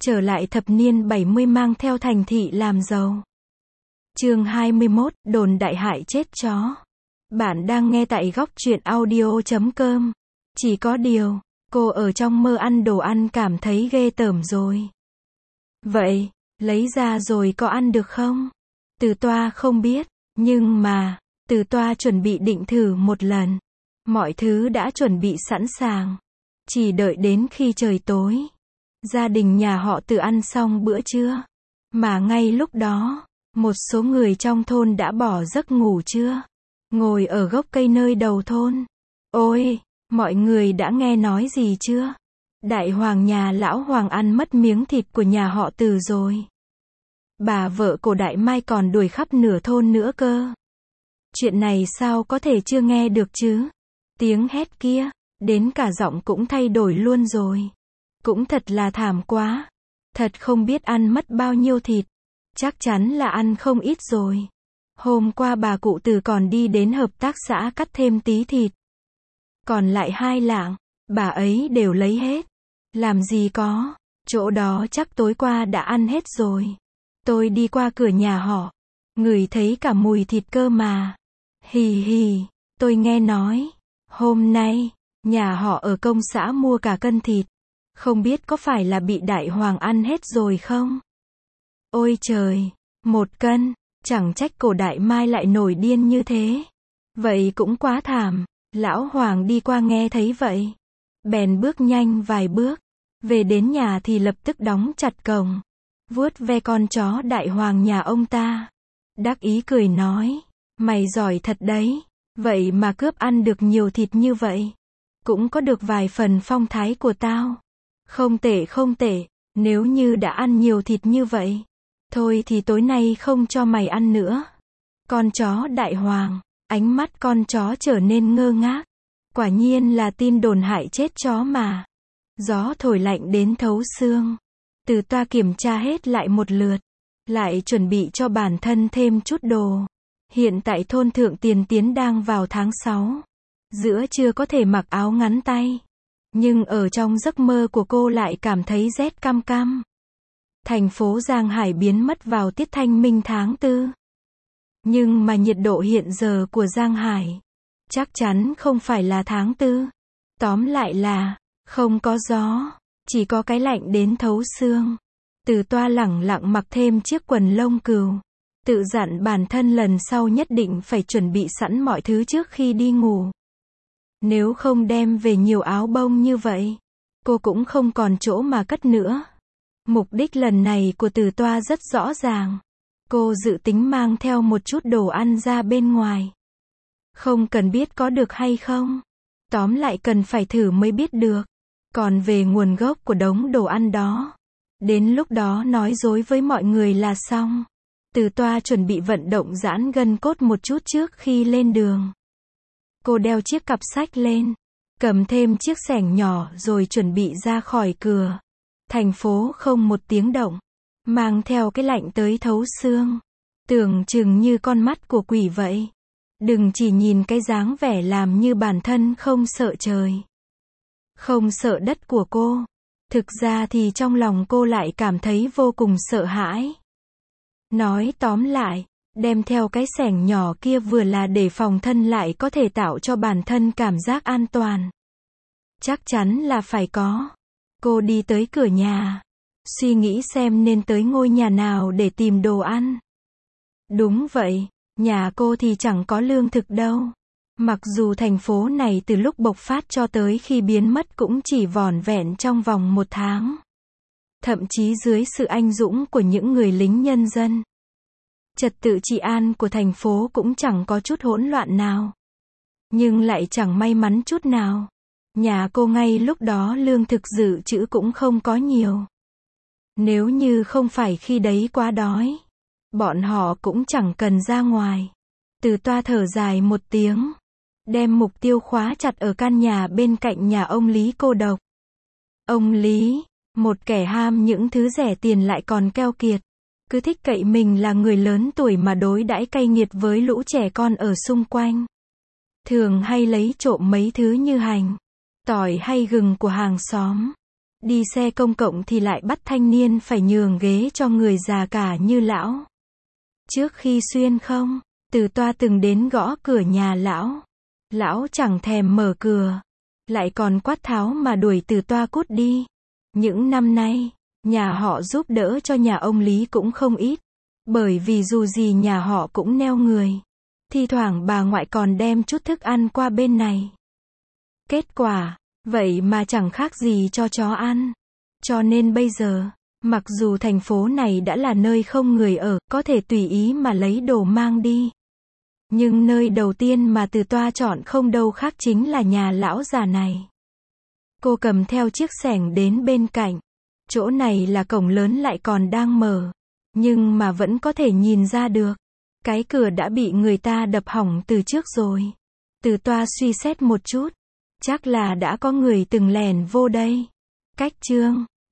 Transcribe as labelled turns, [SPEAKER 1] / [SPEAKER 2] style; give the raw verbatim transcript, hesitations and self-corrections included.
[SPEAKER 1] trở lại thập niên bảy mươi mang theo thành thị làm giàu. Chương hai mươi mốt, đồn đại hại chết chó. Bạn đang nghe tại góc truyện audio chấm com. Chỉ có điều, cô ở trong mơ ăn đồ ăn cảm thấy ghê tởm rồi. Vậy, lấy ra rồi có ăn được không? Từ Toa không biết, nhưng mà, Từ Toa chuẩn bị định thử một lần. Mọi thứ đã chuẩn bị sẵn sàng. Chỉ đợi đến khi trời tối. Gia đình nhà họ Từ ăn xong bữa trưa. Mà ngay lúc đó, một số người trong thôn đã bỏ giấc ngủ trưa. Ngồi ở gốc cây nơi đầu thôn. Ôi, mọi người đã nghe nói gì chưa? Đại hoàng nhà lão Hoàng ăn mất miếng thịt của nhà họ Từ rồi. Bà vợ của Đại Mai còn đuổi khắp nửa thôn nữa cơ. Chuyện này sao có thể chưa nghe được chứ? Tiếng hét kia, đến cả giọng cũng thay đổi luôn rồi. Cũng thật là thảm quá. Thật không biết ăn mất bao nhiêu thịt. Chắc chắn là ăn không ít rồi. Hôm qua bà cụ Từ còn đi đến hợp tác xã cắt thêm tí thịt. Còn lại hai lạng, bà ấy đều lấy hết. Làm gì có, chỗ đó chắc tối qua đã ăn hết rồi. Tôi đi qua cửa nhà họ, ngửi thấy cả mùi thịt cơ mà. Hì hì, tôi nghe nói, hôm nay, nhà họ ở công xã mua cả cân thịt. Không biết có phải là bị Đại Hoàng ăn hết rồi không? Ôi trời, một cân, chẳng trách cổ Đại Mai lại nổi điên như thế. Vậy cũng quá thảm. Lão Hoàng đi qua nghe thấy vậy. Bèn bước nhanh vài bước. Về đến nhà thì lập tức đóng chặt cổng. Vuốt ve con chó Đại Hoàng nhà ông ta. Đắc ý cười nói. Mày giỏi thật đấy. Vậy mà cướp ăn được nhiều thịt như vậy. Cũng có được vài phần phong thái của tao. Không tệ không tệ. Nếu như đã ăn nhiều thịt như vậy. Thôi thì tối nay không cho mày ăn nữa. Con chó Đại Hoàng. Ánh mắt con chó trở nên ngơ ngác. Quả nhiên là tin đồn hại chết chó mà. Gió thổi lạnh đến thấu xương. Từ Toa kiểm tra hết lại một lượt. Lại chuẩn bị cho bản thân thêm chút đồ. Hiện tại thôn Thượng Tiền Tiến đang vào tháng sáu. Giữa trưa có thể mặc áo ngắn tay. Nhưng ở trong giấc mơ của cô lại cảm thấy rét căm căm. Thành phố Giang Hải biến mất vào tiết thanh minh tháng tư. Nhưng mà nhiệt độ hiện giờ của Giang Hải chắc chắn không phải là tháng tư. Tóm lại là không có gió, chỉ có cái lạnh đến thấu xương. Từ Toa lẳng lặng mặc thêm chiếc quần lông cừu. Tự dặn bản thân lần sau nhất định phải chuẩn bị sẵn mọi thứ trước khi đi ngủ. Nếu không đem về nhiều áo bông như vậy, cô cũng không còn chỗ mà cất nữa. Mục đích lần này của Từ Toa rất rõ ràng. Cô dự tính mang theo một chút đồ ăn ra bên ngoài. Không cần biết có được hay không. Tóm lại cần phải thử mới biết được. Còn về nguồn gốc của đống đồ ăn đó, đến lúc đó nói dối với mọi người là xong. Từ Toa chuẩn bị vận động giãn gân cốt một chút trước khi lên đường. Cô đeo chiếc cặp sách lên, cầm thêm chiếc xẻng nhỏ rồi chuẩn bị ra khỏi cửa. Thành phố không một tiếng động. Mang theo cái lạnh tới thấu xương. Tưởng chừng như con mắt của quỷ vậy. Đừng chỉ nhìn cái dáng vẻ làm như bản thân không sợ trời. Không sợ đất của cô. Thực ra thì trong lòng cô lại cảm thấy vô cùng sợ hãi. Nói tóm lại, đem theo cái xẻng nhỏ kia vừa là để phòng thân lại có thể tạo cho bản thân cảm giác an toàn. Chắc chắn là phải có. Cô đi tới cửa nhà. Suy nghĩ xem nên tới ngôi nhà nào để tìm đồ ăn. Đúng vậy, nhà cô thì chẳng có lương thực đâu. Mặc dù thành phố này từ lúc bộc phát cho tới khi biến mất cũng chỉ vỏn vẹn trong vòng một tháng. Thậm chí dưới sự anh dũng của những người lính nhân dân. Trật tự trị an của thành phố cũng chẳng có chút hỗn loạn nào. Nhưng lại chẳng may mắn chút nào. Nhà cô ngay lúc đó lương thực dự trữ cũng không có nhiều. Nếu như không phải khi đấy quá đói, bọn họ cũng chẳng cần ra ngoài. Từ Toa thở dài một tiếng, đem mục tiêu khóa chặt ở căn nhà bên cạnh nhà ông Lý cô độc. Ông Lý, một kẻ ham những thứ rẻ tiền lại còn keo kiệt, cứ thích cậy mình là người lớn tuổi mà đối đãi cay nghiệt với lũ trẻ con ở xung quanh. Thường hay lấy trộm mấy thứ như hành, tỏi hay gừng của hàng xóm. Đi xe công cộng thì lại bắt thanh niên phải nhường ghế cho người già cả như lão. Trước khi xuyên không, Từ Toa từng đến gõ cửa nhà lão. Lão chẳng thèm mở cửa, lại còn quát tháo mà đuổi Từ Toa cút đi. Những năm nay, nhà họ giúp đỡ cho nhà ông Lý cũng không ít. Bởi vì dù gì nhà họ cũng neo người. Thi thoảng bà ngoại còn đem chút thức ăn qua bên này. Kết quả, vậy mà chẳng khác gì cho chó ăn. Cho nên bây giờ, mặc dù thành phố này đã là nơi không người ở, có thể tùy ý mà lấy đồ mang đi. Nhưng nơi đầu tiên mà Từ Toa chọn không đâu khác chính là nhà lão già này. Cô cầm theo chiếc xẻng đến bên cạnh. Chỗ này là cổng lớn lại còn đang mở. Nhưng mà vẫn có thể nhìn ra được. Cái cửa đã bị người ta đập hỏng từ trước rồi. Từ Toa suy xét một chút. Chắc là đã có người từng lèn vô đây. Cách chương